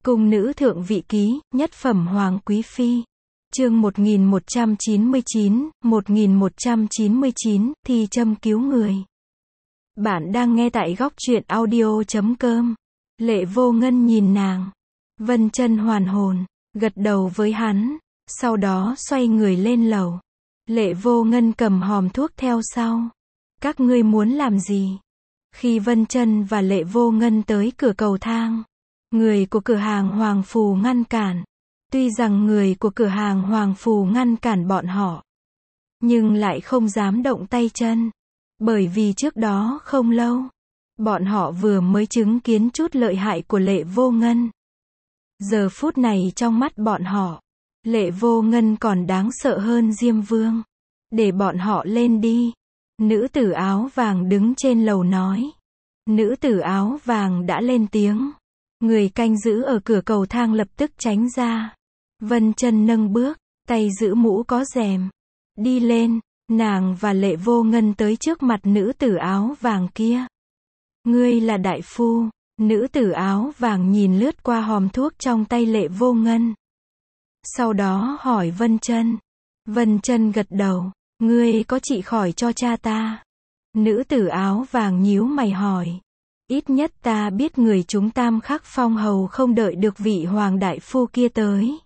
Cung nữ thượng vị ký, nhất phẩm hoàng quý phi. Chương 1199, thi châm cứu người. Bạn đang nghe tại góc truyện audio.com. Lệ Vô Ngân nhìn nàng. Vân Chân hoàn hồn, gật đầu với hắn, sau đó xoay người lên lầu. Lệ Vô Ngân cầm hòm thuốc theo sau. Các ngươi muốn làm gì? Khi Vân Chân và Lệ Vô Ngân tới cửa cầu thang, người của cửa hàng Hoàng Phù ngăn cản. Tuy rằng người của cửa hàng Hoàng Phù ngăn cản bọn họ, nhưng lại không dám động tay chân. Bởi vì trước đó không lâu, bọn họ vừa mới chứng kiến chút lợi hại của Lệ Vô Ngân. Giờ phút này trong mắt bọn họ, Lệ Vô Ngân còn đáng sợ hơn Diêm Vương. Để bọn họ lên đi. Nữ tử áo vàng đứng trên lầu nói. Nữ tử áo vàng đã lên tiếng. Người canh giữ ở cửa cầu thang lập tức tránh ra. Vân Chân nâng bước, tay giữ mũ có rèm. Đi lên, nàng và Lệ Vô Ngân tới trước mặt nữ tử áo vàng kia. Ngươi là đại phu. Nữ tử áo vàng nhìn lướt qua hòm thuốc trong tay Lệ Vô Ngân. Sau đó hỏi Vân Chân. Vân Chân gật đầu. Ngươi có trị khỏi cho cha ta? Nữ tử áo vàng nhíu mày hỏi. Ít nhất ta biết người chúng Tam Khắc Phong hầu không đợi được vị hoàng đại phu kia tới.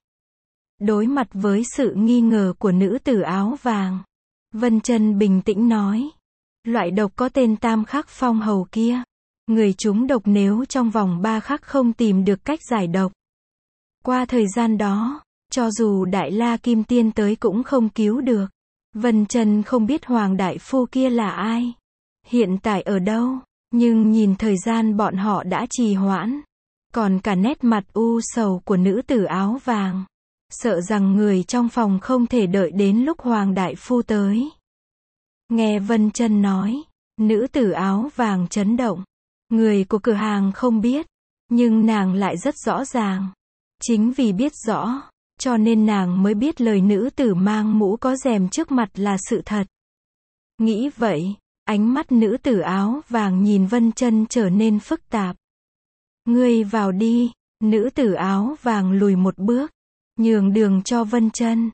Đối mặt với sự nghi ngờ của nữ tử áo vàng, Vân Chân bình tĩnh nói. Loại độc có tên Tam Khắc Phong hầu kia, người chúng độc nếu trong vòng 3 khắc không tìm được cách giải độc. Qua thời gian đó, cho dù Đại La Kim Tiên tới cũng không cứu được. Vân Chân không biết hoàng đại phu kia là ai, hiện tại ở đâu, nhưng nhìn thời gian bọn họ đã trì hoãn, còn cả nét mặt u sầu của nữ tử áo vàng, sợ rằng người trong phòng không thể đợi đến lúc hoàng đại phu tới. Nghe Vân Chân nói, nữ tử áo vàng chấn động. Người của cửa hàng không biết, nhưng nàng lại rất rõ ràng. Chính vì biết rõ, cho nên nàng mới biết lời nữ tử mang mũ có rèm trước mặt là sự thật. Nghĩ vậy, ánh mắt nữ tử áo vàng nhìn Vân Chân trở nên phức tạp. Ngươi vào đi. Nữ tử áo vàng lùi một bước, nhường đường cho Vân Chân.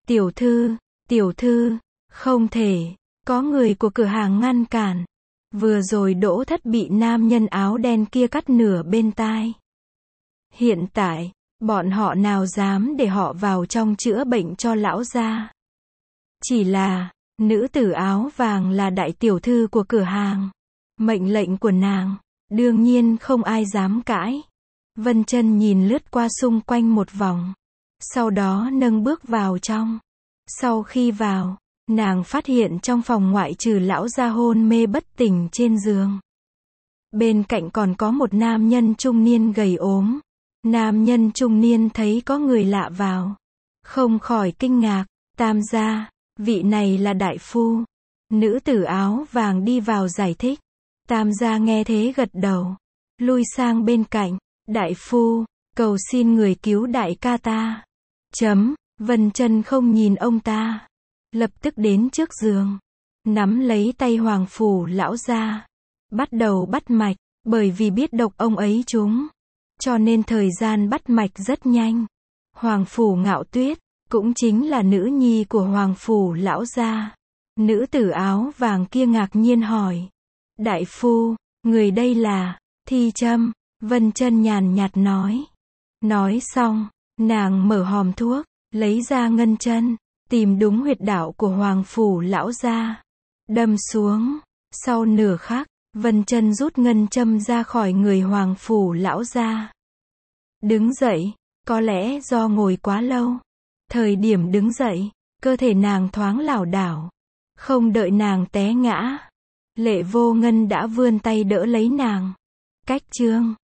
Tiểu thư, không thể. Có người của cửa hàng ngăn cản. Vừa rồi Đỗ Thất bị nam nhân áo đen kia cắt nửa bên tai. Hiện tại, bọn họ nào dám để họ vào trong chữa bệnh cho lão gia. Chỉ là, nữ tử áo vàng là đại tiểu thư của cửa hàng. Mệnh lệnh của nàng, đương nhiên không ai dám cãi. Vân Chân nhìn lướt qua xung quanh một vòng, sau đó nâng bước vào trong. Sau khi vào, nàng phát hiện trong phòng ngoại trừ lão gia hôn mê bất tỉnh trên giường, bên cạnh còn có một nam nhân trung niên gầy ốm. Nam nhân trung niên thấy có người lạ vào, không khỏi kinh ngạc. Tam gia, vị này là đại phu. Nữ tử áo vàng đi vào giải thích. Tam gia nghe thế gật đầu, lui sang bên cạnh. Đại phu, cầu xin người cứu đại ca ta. Vân Chân không nhìn ông ta, lập tức đến trước giường, nắm lấy tay Hoàng Phủ lão gia, bắt đầu bắt mạch. Bởi vì biết độc ông ấy trúng, cho nên thời gian bắt mạch rất nhanh. Hoàng Phủ Ngạo Tuyết, cũng chính là nữ nhi của Hoàng Phủ lão gia. Nữ tử áo vàng kia ngạc nhiên hỏi. Đại phu, người đây là thi châm. Vân Chân nhàn nhạt nói. Nói xong, nàng mở hòm thuốc, lấy ra ngân châm, tìm đúng huyệt đạo của Hoàng Phủ lão gia, đâm xuống. Sau nửa khắc, Vân Chân rút ngân châm ra khỏi người Hoàng Phủ lão gia. Đứng dậy, có lẽ do ngồi quá lâu. Thời điểm đứng dậy, cơ thể nàng thoáng lảo đảo. Không đợi nàng té ngã, Lệ Vô Ngân đã vươn tay đỡ lấy nàng. Cách chương